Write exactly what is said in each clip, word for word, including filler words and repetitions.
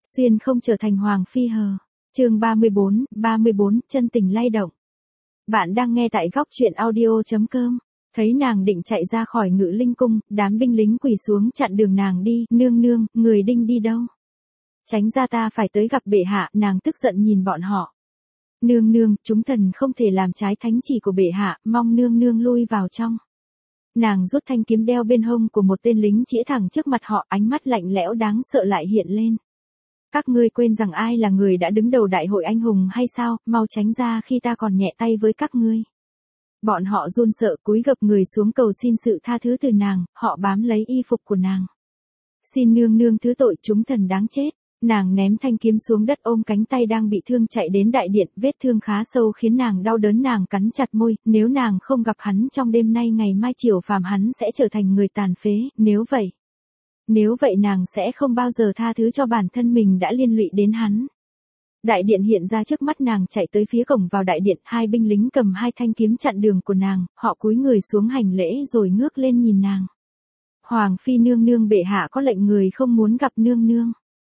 Xuyên không trở thành hoàng phi hờ. Chương ba mươi bốn, ba mươi bốn, chân tình lay động. Bạn đang nghe tại góc truyện audio.com. Thấy nàng định chạy ra khỏi Ngự Linh cung, đám binh lính quỳ xuống chặn đường nàng đi, nương nương, người đinh đi đâu? Tránh ra, ta phải tới gặp bệ hạ. Nàng tức giận nhìn bọn họ. Nương nương, chúng thần không thể làm trái thánh chỉ của bệ hạ, mong nương nương lui vào trong. Nàng rút thanh kiếm đeo bên hông của một tên lính chĩa thẳng trước mặt họ, ánh mắt lạnh lẽo đáng sợ lại hiện lên. Các ngươi quên rằng ai là người đã đứng đầu đại hội anh hùng hay sao, mau tránh ra khi ta còn nhẹ tay với các ngươi. Bọn họ run sợ cúi gập người xuống cầu xin sự tha thứ từ nàng, họ bám lấy y phục của nàng. Xin nương nương thứ tội, chúng thần đáng chết. Nàng ném thanh kiếm xuống đất, ôm cánh tay đang bị thương chạy đến đại điện, vết thương khá sâu khiến nàng đau đớn. Nàng cắn chặt môi, nếu nàng không gặp hắn trong đêm nay, ngày mai chiều phàm hắn sẽ trở thành người tàn phế, nếu vậy. Nếu vậy nàng sẽ không bao giờ tha thứ cho bản thân mình đã liên lụy đến hắn. Đại điện hiện ra trước mắt nàng, chạy tới phía cổng vào đại điện, hai binh lính cầm hai thanh kiếm chặn đường của nàng, họ cúi người xuống hành lễ rồi ngước lên nhìn nàng. Hoàng phi nương nương, bệ hạ có lệnh người không muốn gặp nương nương.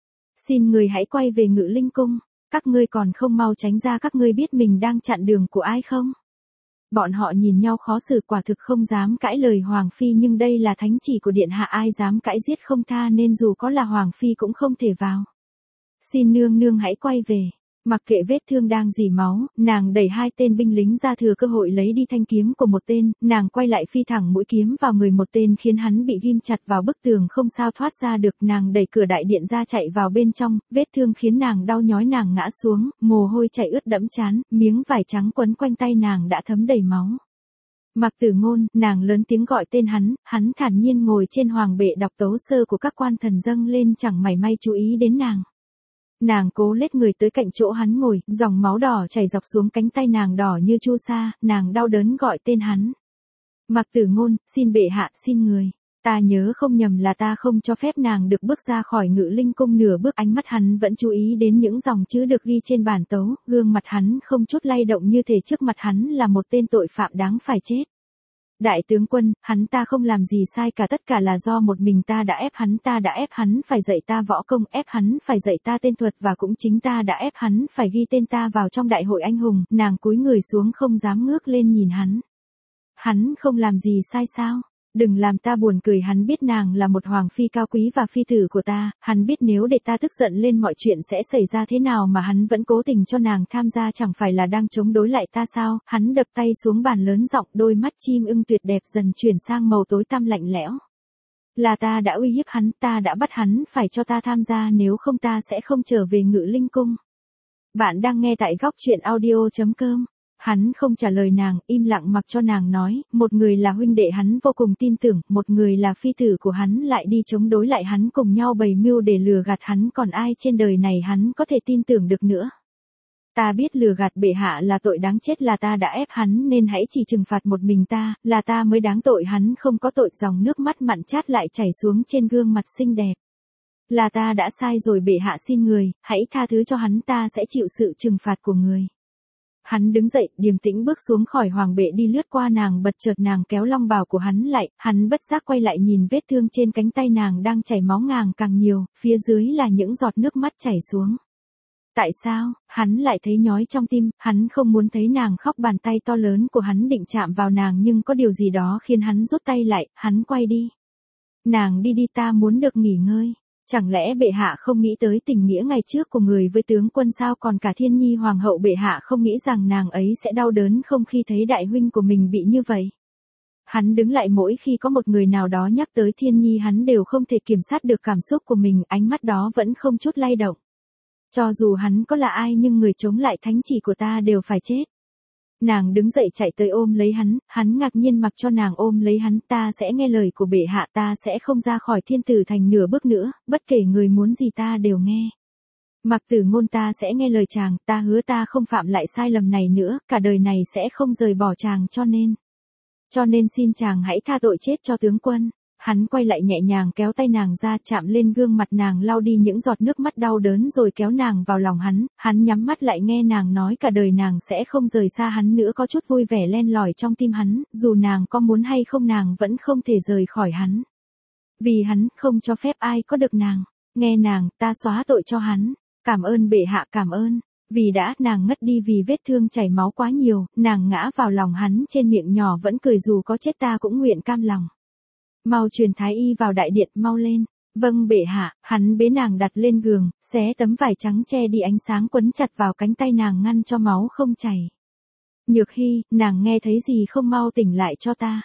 Xin người hãy quay về Ngự Linh cung, các ngươi còn không mau tránh ra, các ngươi biết mình đang chặn đường của ai không? Bọn họ nhìn nhau khó xử, quả thực không dám cãi lời hoàng phi, nhưng đây là thánh chỉ của điện hạ, ai dám cãi giết không tha, nên dù có là hoàng phi cũng không thể vào. Xin nương nương hãy quay về. Mặc kệ vết thương đang rỉ máu, nàng đẩy hai tên binh lính ra, thừa cơ hội lấy đi thanh kiếm của một tên, nàng quay lại phi thẳng mũi kiếm vào người một tên khiến hắn bị ghim chặt vào bức tường không sao thoát ra được. Nàng đẩy cửa đại điện ra chạy vào bên trong, vết thương khiến nàng đau nhói, nàng ngã xuống, mồ hôi chảy ướt đẫm trán, miếng vải trắng quấn quanh tay nàng đã thấm đầy máu. Mặc Tử Ngôn, nàng lớn tiếng gọi tên hắn, hắn thản nhiên ngồi trên hoàng bệ đọc tấu sơ của các quan thần dâng lên, chẳng mảy may chú ý đến nàng. Nàng cố lết người tới cạnh chỗ hắn ngồi, dòng máu đỏ chảy dọc xuống cánh tay nàng đỏ như chu sa, nàng đau đớn gọi tên hắn. Mặc Tử Ngôn, xin bệ hạ, xin người. Ta nhớ không nhầm là ta không cho phép nàng được bước ra khỏi Ngự Linh cung nửa bước. Ánh mắt hắn vẫn chú ý đến những dòng chữ được ghi trên bản tấu, gương mặt hắn không chút lay động, như thể trước mặt hắn là một tên tội phạm đáng phải chết. Đại tướng quân, hắn ta không làm gì sai cả, tất cả là do một mình ta đã ép hắn, ta đã ép hắn phải dạy ta võ công, ép hắn phải dạy ta tên thuật, và cũng chính ta đã ép hắn phải ghi tên ta vào trong đại hội anh hùng. Nàng cúi người xuống không dám ngước lên nhìn hắn. Hắn không làm gì sai sao? Đừng làm ta buồn cười. Hắn biết nàng là một hoàng phi cao quý và phi tử của ta, hắn biết nếu để ta tức giận lên mọi chuyện sẽ xảy ra thế nào, mà hắn vẫn cố tình cho nàng tham gia, chẳng phải là đang chống đối lại ta sao? Hắn đập tay xuống bàn lớn giọng, đôi mắt chim ưng tuyệt đẹp dần chuyển sang màu tối tăm lạnh lẽo. Là ta đã uy hiếp hắn, ta đã bắt hắn phải cho ta tham gia, nếu không ta sẽ không trở về Ngự Linh cung. Bạn đang nghe tại góc truyện audio.com. Hắn không trả lời nàng, im lặng mặc cho nàng nói, một người là huynh đệ hắn vô cùng tin tưởng, một người là phi tử của hắn lại đi chống đối lại hắn, cùng nhau bày mưu để lừa gạt hắn, còn ai trên đời này hắn có thể tin tưởng được nữa. Ta biết lừa gạt bệ hạ là tội đáng chết, là ta đã ép hắn nên hãy chỉ trừng phạt một mình ta, là ta mới đáng tội, hắn không có tội. Dòng nước mắt mặn chát lại chảy xuống trên gương mặt xinh đẹp. Là ta đã sai rồi, bệ hạ xin người, hãy tha thứ cho hắn, ta sẽ chịu sự trừng phạt của người. Hắn đứng dậy, điềm tĩnh bước xuống khỏi hoàng bệ, đi lướt qua nàng, bật chợt nàng kéo long bào của hắn lại, hắn bất giác quay lại nhìn vết thương trên cánh tay nàng đang chảy máu ngàng càng nhiều, phía dưới là những giọt nước mắt chảy xuống. Tại sao? Hắn lại thấy nhói trong tim, hắn không muốn thấy nàng khóc, bàn tay to lớn của hắn định chạm vào nàng nhưng có điều gì đó khiến hắn rút tay lại, hắn quay đi. Nàng đi đi, ta muốn được nghỉ ngơi. Chẳng lẽ bệ hạ không nghĩ tới tình nghĩa ngày trước của người với tướng quân sao? Còn cả Thiên Nhi hoàng hậu, bệ hạ không nghĩ rằng nàng ấy sẽ đau đớn không khi thấy đại huynh của mình bị như vậy? Hắn đứng lại, mỗi khi có một người nào đó nhắc tới Thiên Nhi hắn đều không thể kiểm soát được cảm xúc của mình, ánh mắt đó vẫn không chút lay động. Cho dù hắn có là ai nhưng người chống lại thánh chỉ của ta đều phải chết. Nàng đứng dậy chạy tới ôm lấy hắn, hắn ngạc nhiên mặc cho nàng ôm lấy hắn. Ta sẽ nghe lời của bệ hạ, ta sẽ không ra khỏi Thiên Tử Thành nửa bước nữa, bất kể người muốn gì ta đều nghe. Mặc Tử Ngôn, ta sẽ nghe lời chàng, ta hứa ta không phạm lại sai lầm này nữa, cả đời này sẽ không rời bỏ chàng, cho nên. Cho nên xin chàng hãy tha tội chết cho tướng quân. Hắn quay lại nhẹ nhàng kéo tay nàng ra, chạm lên gương mặt nàng, lau đi những giọt nước mắt đau đớn rồi kéo nàng vào lòng hắn. Hắn nhắm mắt lại nghe nàng nói cả đời nàng sẽ không rời xa hắn nữa, có chút vui vẻ len lỏi trong tim hắn, dù nàng có muốn hay không nàng vẫn không thể rời khỏi hắn. Vì hắn không cho phép ai có được nàng. Nghe nàng, ta xóa tội cho hắn. Cảm ơn bệ hạ, cảm ơn. Vì đã, nàng ngất đi vì vết thương chảy máu quá nhiều, nàng ngã vào lòng hắn trên miệng nhỏ vẫn cười dù có chết ta cũng nguyện cam lòng. Mau truyền thái y vào đại điện, mau lên. Vâng bệ hạ, hắn bế nàng đặt lên giường, xé tấm vải trắng che đi ánh sáng quấn chặt vào cánh tay nàng ngăn cho máu không chảy. Nhược Hy, nàng nghe thấy gì không, mau tỉnh lại cho ta.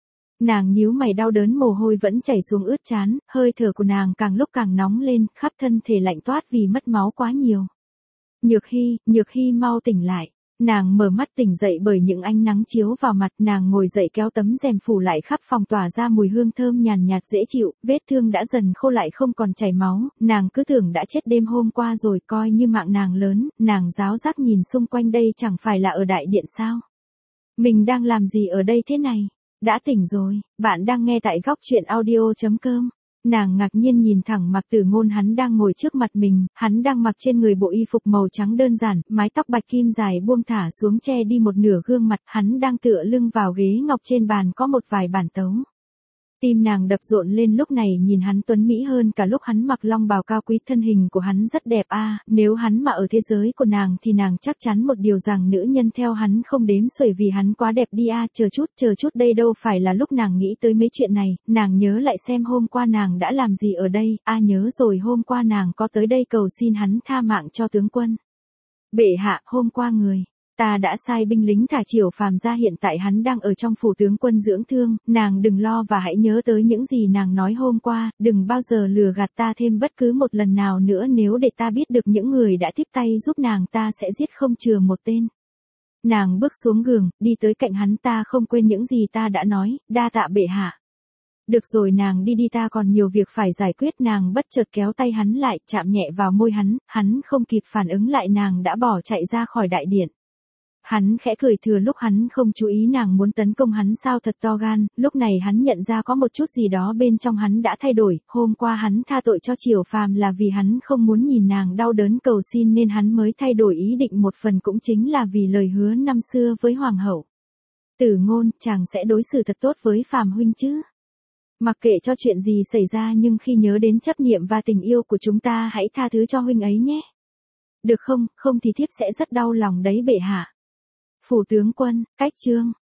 Nàng nhíu mày, đau đớn, mồ hôi vẫn chảy xuống ướt trán, hơi thở của nàng càng lúc càng nóng lên, khắp thân thể lạnh toát vì mất máu quá nhiều. Nhược Hy, Nhược Hy mau tỉnh lại. Nàng mở mắt tỉnh dậy bởi những ánh nắng chiếu vào mặt, nàng ngồi dậy kéo tấm rèm phủ lại, khắp phòng tỏa ra mùi hương thơm nhàn nhạt dễ chịu, vết thương đã dần khô lại không còn chảy máu, nàng cứ tưởng đã chết đêm hôm qua rồi, coi như mạng nàng lớn, nàng ráo rác nhìn xung quanh, đây chẳng phải là ở đại điện sao? Mình đang làm gì ở đây thế này? Đã tỉnh rồi, bạn đang nghe tại góc truyện audio.com. Nàng ngạc nhiên nhìn thẳng Mạc Tử Ngôn, hắn đang ngồi trước mặt mình, hắn đang mặc trên người bộ y phục màu trắng đơn giản, mái tóc bạch kim dài buông thả xuống che đi một nửa gương mặt, hắn đang tựa lưng vào ghế ngọc, trên bàn có một vài bản tấu. Tim nàng đập rộn lên, lúc này nhìn hắn tuấn mỹ hơn cả lúc hắn mặc long bào cao quý, thân hình của hắn rất đẹp a, à, nếu hắn mà ở thế giới của nàng thì nàng chắc chắn một điều rằng nữ nhân theo hắn không đếm xuể vì hắn quá đẹp đi a, à, chờ chút, chờ chút, đây đâu phải là lúc nàng nghĩ tới mấy chuyện này, nàng nhớ lại xem hôm qua nàng đã làm gì ở đây, a à, nhớ rồi, hôm qua nàng có tới đây cầu xin hắn tha mạng cho tướng quân. Bệ hạ, hôm qua người ta đã sai binh lính thả Triều Phàm ra, hiện tại hắn đang ở trong phủ tướng quân dưỡng thương, nàng đừng lo và hãy nhớ tới những gì nàng nói hôm qua, đừng bao giờ lừa gạt ta thêm bất cứ một lần nào nữa, nếu để ta biết được những người đã tiếp tay giúp nàng ta sẽ giết không chừa một tên. Nàng bước xuống giường, đi tới cạnh hắn, ta không quên những gì ta đã nói, đa tạ bệ hạ. Được rồi, nàng đi đi, ta còn nhiều việc phải giải quyết, nàng bất chợt kéo tay hắn lại, chạm nhẹ vào môi hắn, hắn không kịp phản ứng lại, nàng đã bỏ chạy ra khỏi đại điện. Hắn khẽ cười, thừa lúc hắn không chú ý nàng muốn tấn công hắn sao, thật to gan, lúc này hắn nhận ra có một chút gì đó bên trong hắn đã thay đổi, hôm qua hắn tha tội cho Triều Phàm là vì hắn không muốn nhìn nàng đau đớn cầu xin nên hắn mới thay đổi ý định, một phần cũng chính là vì lời hứa năm xưa với Hoàng hậu. Tử Ngôn, chàng sẽ đối xử thật tốt với Phàm huynh chứ? Mặc kệ cho chuyện gì xảy ra, nhưng khi nhớ đến chấp niệm và tình yêu của chúng ta, hãy tha thứ cho huynh ấy nhé. Được không, không thì thiếp sẽ rất đau lòng đấy bệ hạ. Phủ tướng quân, cách chương.